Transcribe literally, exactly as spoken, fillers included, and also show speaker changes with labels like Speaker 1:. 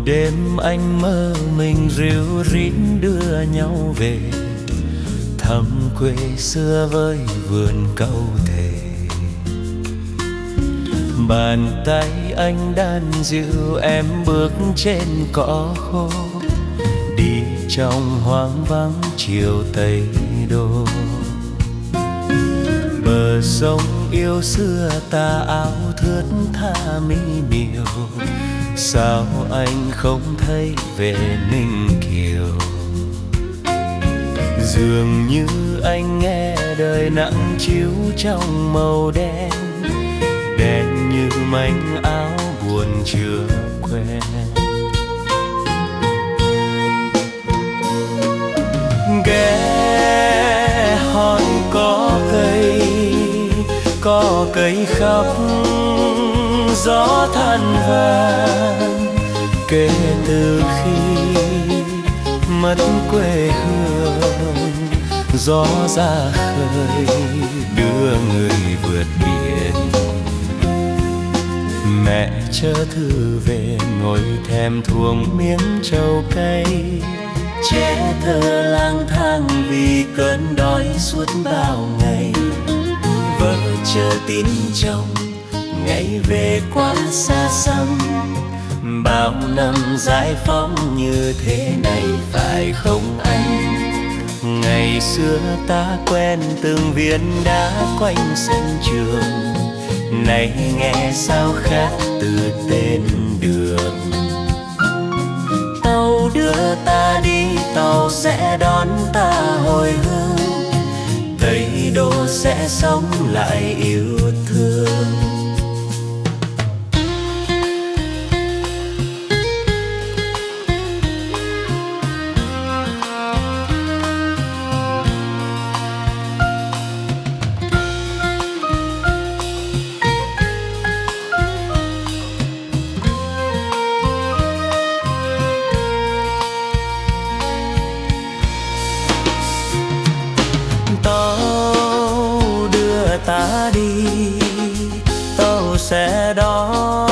Speaker 1: Đêm anh mơ mình ríu rít đưa nhau về thăm quê xưa với vườn cau thề. Bàn tay anh đan dịu em bước trên cỏ khô, đi trong hoang vắng chiều Tây Đô. Bờ sông yêu xưa tà áo thướt tha mi miều, sao anh không thấy về Ninh Kiều. Dường như anh nghe đời nặng chiếu trong màu đen, đen như manh áo buồn chưa quen. Ghé hòn có cây, có cây khóc gió than vàng. Kể từ khi mất quê hương, gió ra khơi đưa người vượt biển. Mẹ chở thư về ngồi thèm thuồng miếng trầu cay, trẻ thơ lang thang vì cơn đói suốt bao ngày. Vợ chờ tin chồng ngày về quá xa xăm, bao năm giải phóng như thế này phải không anh? Ngày xưa ta quen từng viên đá quanh sân trường, nay nghe sao khác từ tên đường. Tàu đưa ta đi, tàu sẽ đón ta hồi hương, Tây Đô sẽ sống lại yêu thương.
Speaker 2: Ta đi, tàu sẽ đón